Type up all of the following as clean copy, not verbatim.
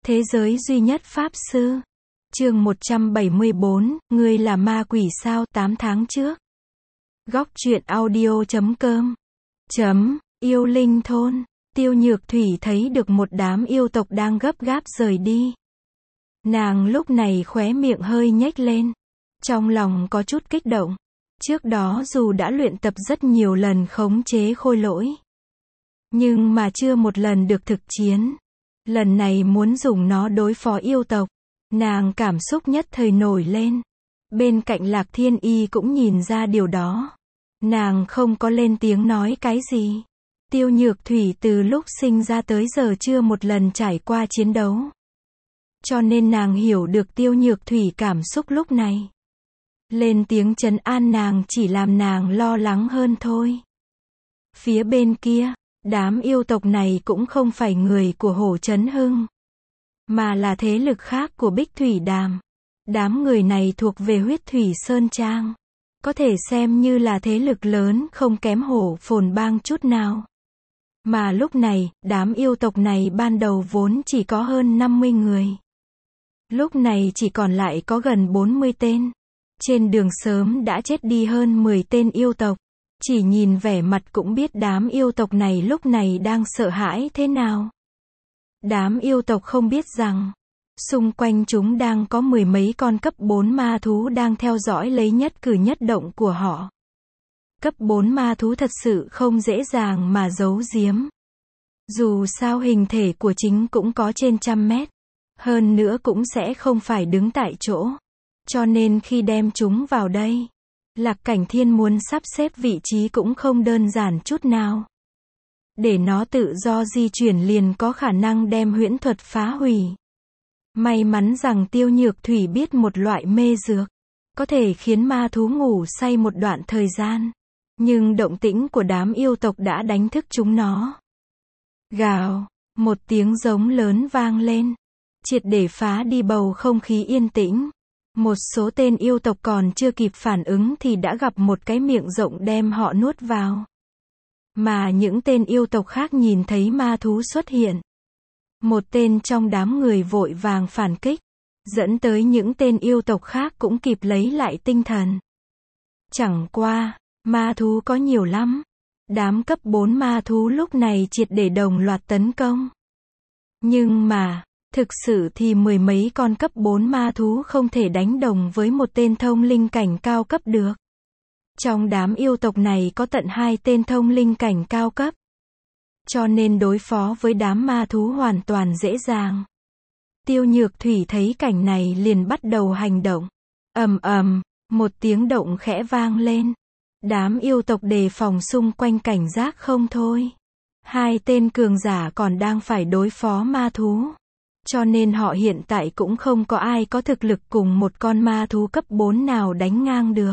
Thế giới duy nhất Pháp Sư. Chương 174, ngươi là ma quỷ sao? 8 tháng trước. Góc truyện audio.com. Yêu linh thôn. Tiêu Nhược Thủy thấy được một đám yêu tộc đang gấp gáp rời đi. Nàng lúc này khóe miệng hơi nhếch lên. Trong lòng có chút kích động. Trước đó dù đã luyện tập rất nhiều lần khống chế khôi lỗi, nhưng mà chưa một lần được thực chiến. Lần này muốn dùng nó đối phó yêu tộc. Nàng cảm xúc nhất thời nổi lên. Bên cạnh Lạc Thiên Y cũng nhìn ra điều đó. Nàng không có lên tiếng nói cái gì. Tiêu Nhược Thủy từ lúc sinh ra tới giờ chưa một lần trải qua chiến đấu. Cho nên nàng hiểu được Tiêu Nhược Thủy cảm xúc lúc này. Lên tiếng trấn an nàng chỉ làm nàng lo lắng hơn thôi. Phía bên kia, đám yêu tộc này cũng không phải người của Hổ Chấn Hưng, mà là thế lực khác của Bích Thủy Đàm. Đám người này thuộc về Huyết Thủy Sơn Trang. Có thể xem như là thế lực lớn không kém Hổ Phồn Bang chút nào. Mà lúc này, đám yêu tộc này ban đầu vốn chỉ có hơn 50 người. Lúc này chỉ còn lại có gần 40 tên. Trên đường sớm đã chết đi hơn 10 tên yêu tộc. Chỉ nhìn vẻ mặt cũng biết đám yêu tộc này lúc này đang sợ hãi thế nào. Đám yêu tộc không biết rằng, xung quanh chúng đang có mười mấy con cấp 4 ma thú đang theo dõi lấy nhất cử nhất động của họ. Cấp 4 ma thú thật sự không dễ dàng mà giấu giếm. Dù sao hình thể của chính cũng có trên 100 mét. Hơn nữa cũng sẽ không phải đứng tại chỗ. Cho nên khi đem chúng vào đây, Lạc Cảnh Thiên muốn sắp xếp vị trí cũng không đơn giản chút nào. Để nó tự do di chuyển liền có khả năng đem huyễn thuật phá hủy. May mắn rằng Tiêu Nhược Thủy biết một loại mê dược, có thể khiến ma thú ngủ say một đoạn thời gian. Nhưng động tĩnh của đám yêu tộc đã đánh thức chúng nó. Gào, một tiếng giống lớn vang lên, triệt để phá đi bầu không khí yên tĩnh. Một số tên yêu tộc còn chưa kịp phản ứng thì đã gặp một cái miệng rộng đem họ nuốt vào. Mà những tên yêu tộc khác nhìn thấy ma thú xuất hiện. Một tên trong đám người vội vàng phản kích, dẫn tới những tên yêu tộc khác cũng kịp lấy lại tinh thần. Chẳng qua, ma thú có nhiều lắm. Đám cấp 4 ma thú lúc này triệt để đồng loạt tấn công. Nhưng mà, thực sự thì mười mấy con cấp 4 ma thú không thể đánh đồng với một tên thông linh cảnh cao cấp được. Trong đám yêu tộc này có tận 2 tên thông linh cảnh cao cấp. Cho nên đối phó với đám ma thú hoàn toàn dễ dàng. Tiêu Nhược Thủy thấy cảnh này liền bắt đầu hành động. Một tiếng động khẽ vang lên. Đám yêu tộc đề phòng xung quanh cảnh giác không thôi. 2 tên cường giả còn đang phải đối phó ma thú. Cho nên họ hiện tại cũng không có ai có thực lực cùng một con ma thú cấp 4 nào đánh ngang được.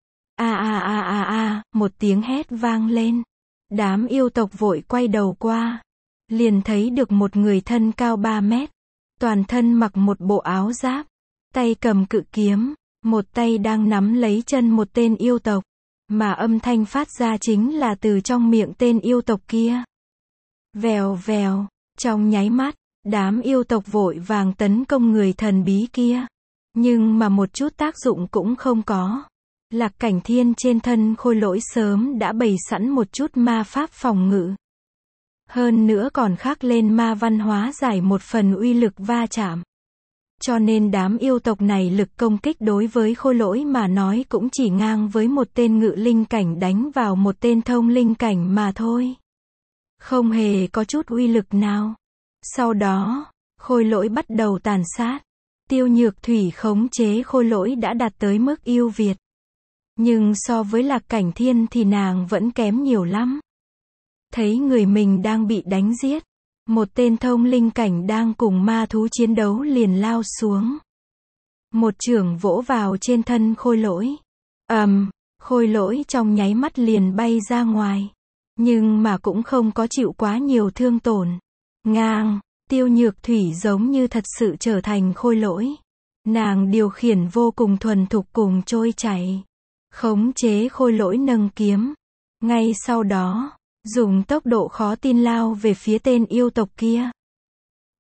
Một tiếng hét vang lên. Đám yêu tộc vội quay đầu qua. Liền thấy được một người thân cao 3 mét. Toàn thân mặc một bộ áo giáp. Tay cầm cự kiếm. Một tay đang nắm lấy chân một tên yêu tộc. Mà âm thanh phát ra chính là từ trong miệng tên yêu tộc kia. Vèo vèo. Trong nháy mắt, đám yêu tộc vội vàng tấn công người thần bí kia. Nhưng mà một chút tác dụng cũng không có. Lạc Cảnh Thiên trên thân khôi lỗi sớm đã bày sẵn một chút ma pháp phòng ngự. Hơn nữa còn khắc lên ma văn hóa giải một phần uy lực va chạm. Cho nên đám yêu tộc này lực công kích đối với khôi lỗi mà nói cũng chỉ ngang với một tên ngự linh cảnh đánh vào một tên thông linh cảnh mà thôi. Không hề có chút uy lực nào. Sau đó, khôi lỗi bắt đầu tàn sát. Tiêu Nhược Thủy khống chế khôi lỗi đã đạt tới mức ưu việt. Nhưng so với Lạc Cảnh Thiên thì nàng vẫn kém nhiều lắm. Thấy người mình đang bị đánh giết. Một tên thông linh cảnh đang cùng ma thú chiến đấu liền lao xuống. Một chưởng vỗ vào trên thân khôi lỗi. Khôi lỗi trong nháy mắt liền bay ra ngoài. Nhưng mà cũng không có chịu quá nhiều thương tổn. Tiêu Nhược Thủy giống như thật sự trở thành khôi lỗi. Nàng điều khiển vô cùng thuần thục cùng trôi chảy. Khống chế khôi lỗi nâng kiếm. Ngay sau đó, dùng tốc độ khó tin lao về phía tên yêu tộc kia.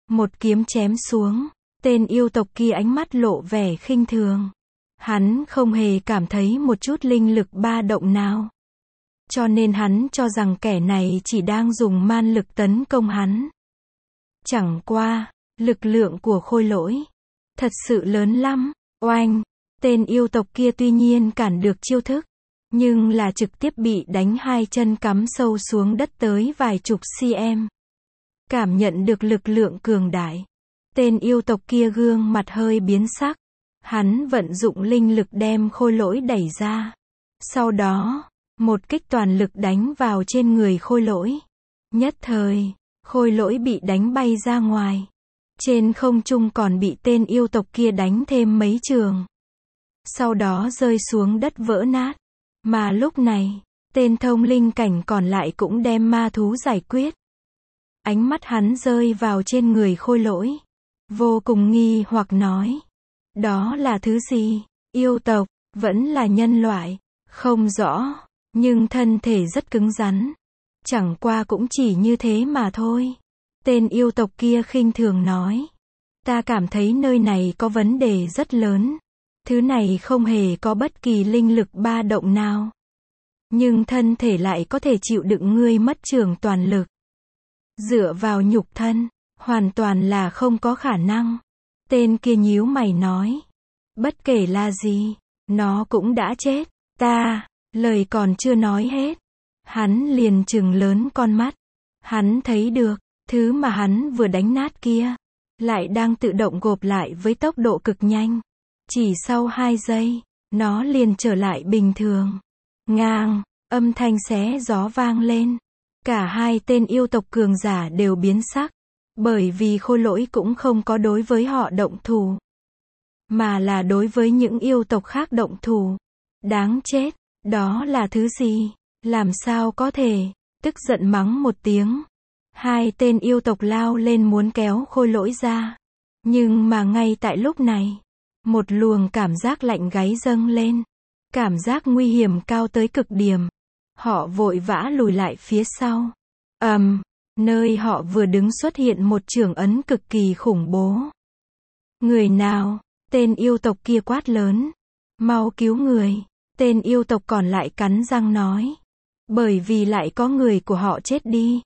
Một kiếm chém xuống, tên yêu tộc kia ánh mắt lộ vẻ khinh thường. Hắn không hề cảm thấy một chút linh lực ba động nào. Cho nên hắn cho rằng kẻ này chỉ đang dùng man lực tấn công hắn. Chẳng qua, lực lượng của khôi lỗi thật sự lớn lắm. Oanh, tên yêu tộc kia tuy nhiên cản được chiêu thức, nhưng là trực tiếp bị đánh hai chân cắm sâu xuống đất tới vài chục cm. Cảm nhận được lực lượng cường đại, tên yêu tộc kia gương mặt hơi biến sắc. Hắn vận dụng linh lực đem khôi lỗi đẩy ra. Sau đó, một kích toàn lực đánh vào trên người khôi lỗi. Nhất thời, khôi lỗi bị đánh bay ra ngoài. Trên không trung còn bị tên yêu tộc kia đánh thêm mấy trường. Sau đó rơi xuống đất vỡ nát. Mà lúc này, tên thông linh cảnh còn lại cũng đem ma thú giải quyết. Ánh mắt hắn rơi vào trên người khôi lỗi. Vô cùng nghi hoặc nói. Đó là thứ gì? Yêu tộc, vẫn là nhân loại? Không rõ, nhưng thân thể rất cứng rắn. Chẳng qua cũng chỉ như thế mà thôi. Tên yêu tộc kia khinh thường nói. Ta cảm thấy nơi này có vấn đề rất lớn. Thứ này không hề có bất kỳ linh lực ba động nào. Nhưng thân thể lại có thể chịu đựng ngươi mất trường toàn lực. Dựa vào nhục thân, hoàn toàn là không có khả năng. Tên kia nhíu mày nói. Bất kể là gì, nó cũng đã chết. Lời còn chưa nói hết. Hắn liền trừng lớn con mắt. Hắn thấy được, thứ mà hắn vừa đánh nát kia, lại đang tự động gộp lại với tốc độ cực nhanh. Chỉ sau 2 giây, nó liền trở lại bình thường. Ngang, âm thanh xé gió vang lên. Cả hai tên yêu tộc cường giả đều biến sắc. Bởi vì khôi lỗi cũng không có đối với họ động thủ, mà là đối với những yêu tộc khác động thủ. Đáng chết, đó là thứ gì? Làm sao có thể? Tức giận mắng một tiếng. Hai tên yêu tộc lao lên muốn kéo khôi lỗi ra. Nhưng mà ngay tại lúc này, một luồng cảm giác lạnh gáy dâng lên. Cảm giác nguy hiểm cao tới cực điểm. Họ vội vã lùi lại phía sau. Nơi họ vừa đứng xuất hiện một chưởng ấn cực kỳ khủng bố. Người nào? Tên yêu tộc kia quát lớn. Mau cứu người. Tên yêu tộc còn lại cắn răng nói. Bởi vì lại có người của họ chết đi.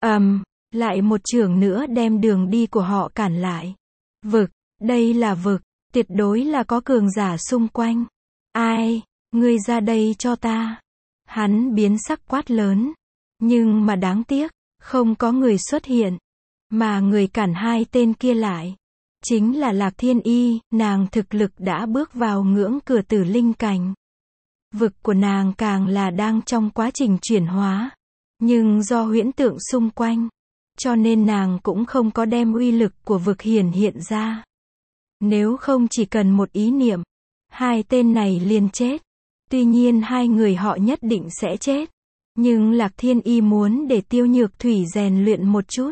Lại một chưởng nữa đem đường đi của họ cản lại. Vực, đây là vực, tuyệt đối là có cường giả xung quanh. Ai? Ngươi ra đây cho ta. Hắn biến sắc quát lớn. Nhưng mà đáng tiếc, không có người xuất hiện. Mà người cản hai tên kia lại chính là Lạc Thiên Y. Nàng thực lực đã bước vào ngưỡng cửa tử linh cảnh. Vực của nàng càng là đang trong quá trình chuyển hóa. Nhưng do huyễn tượng xung quanh, cho nên nàng cũng không có đem uy lực của vực hiển hiện ra. Nếu không chỉ cần một ý niệm, hai tên này liền chết. Tuy nhiên hai người họ nhất định sẽ chết. Nhưng Lạc Thiên Y muốn để Tiêu Nhược Thủy rèn luyện một chút.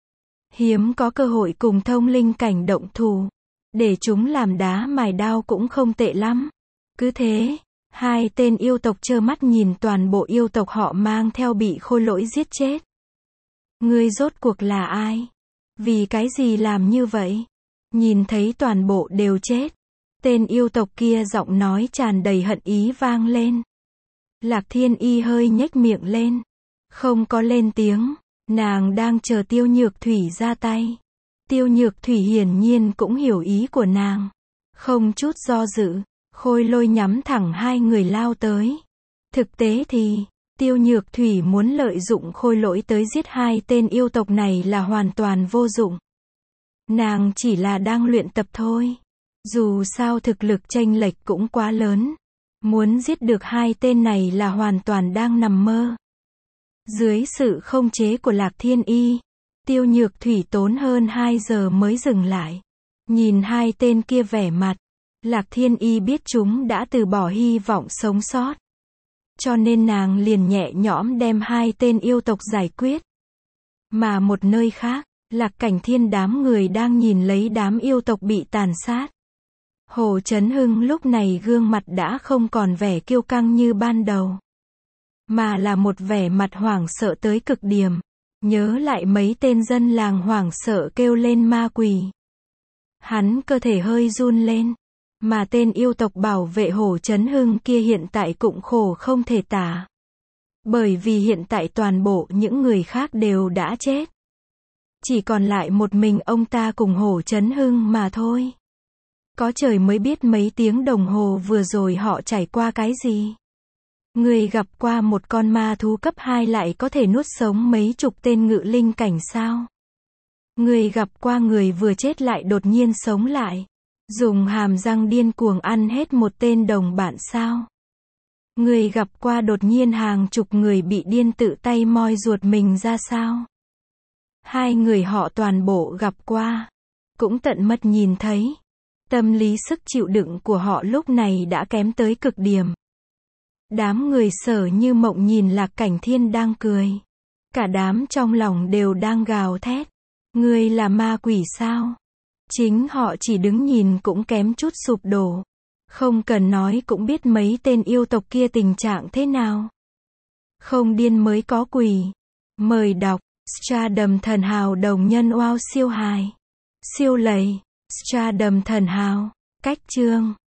Hiếm có cơ hội cùng thông linh cảnh động thủ. Để chúng làm đá mài đao cũng không tệ lắm. Cứ thế, hai tên yêu tộc trơ mắt nhìn toàn bộ yêu tộc họ mang theo bị khôi lỗi giết chết. Ngươi rốt cuộc là ai? Vì cái gì làm như vậy? Nhìn thấy toàn bộ đều chết. Tên yêu tộc kia giọng nói tràn đầy hận ý vang lên. Lạc Thiên Y hơi nhếch miệng lên. Không có lên tiếng. Nàng đang chờ Tiêu Nhược Thủy ra tay. Tiêu Nhược Thủy hiển nhiên cũng hiểu ý của nàng. Không chút do dự, khôi lôi nhắm thẳng hai người lao tới. Thực tế thì, Tiêu Nhược Thủy muốn lợi dụng khôi lỗi tới giết hai tên yêu tộc này là hoàn toàn vô dụng. Nàng chỉ là đang luyện tập thôi. Dù sao thực lực chênh lệch cũng quá lớn. Muốn giết được hai tên này là hoàn toàn đang nằm mơ. Dưới sự không chế của Lạc Thiên Y, Tiêu Nhược Thủy tốn hơn 2 giờ mới dừng lại. Nhìn hai tên kia vẻ mặt, Lạc Thiên Y biết chúng đã từ bỏ hy vọng sống sót. Cho nên nàng liền nhẹ nhõm đem hai tên yêu tộc giải quyết. Mà một nơi khác, Lạc Cảnh Thiên đám người đang nhìn lấy đám yêu tộc bị tàn sát. Hồ Chấn Hưng lúc này gương mặt đã không còn vẻ kiêu căng như ban đầu, mà là một vẻ mặt hoảng sợ tới cực điểm. Nhớ lại mấy tên dân làng hoảng sợ kêu lên ma quỷ. Hắn cơ thể hơi run lên. Mà tên yêu tộc bảo vệ Hồ Chấn Hưng kia hiện tại cũng khổ không thể tả. Bởi vì hiện tại toàn bộ những người khác đều đã chết. Chỉ còn lại một mình ông ta cùng Hồ Chấn Hưng mà thôi. Có trời mới biết mấy tiếng đồng hồ vừa rồi họ trải qua cái gì. Người gặp qua một con ma thú cấp 2 lại có thể nuốt sống mấy chục tên ngự linh cảnh sao? Người gặp qua người vừa chết lại đột nhiên sống lại. Dùng hàm răng điên cuồng ăn hết một tên đồng bạn sao? Người gặp qua đột nhiên hàng chục người bị điên tự tay moi ruột mình ra sao? Hai người họ toàn bộ gặp qua. Cũng tận mắt nhìn thấy. Tâm lý sức chịu đựng của họ lúc này đã kém tới cực điểm. Đám người Sở Như Mộng nhìn Lạc Cảnh Thiên đang cười. Cả đám trong lòng đều đang gào thét. Ngươi là ma quỷ sao? Chính họ chỉ đứng nhìn cũng kém chút sụp đổ. Không cần nói cũng biết mấy tên yêu tộc kia tình trạng thế nào. Không điên mới có quỷ. Mời đọc Stardom Thần Hào đồng nhân wow siêu hài. Siêu lầy. Stardom Thần Hào. Cách chương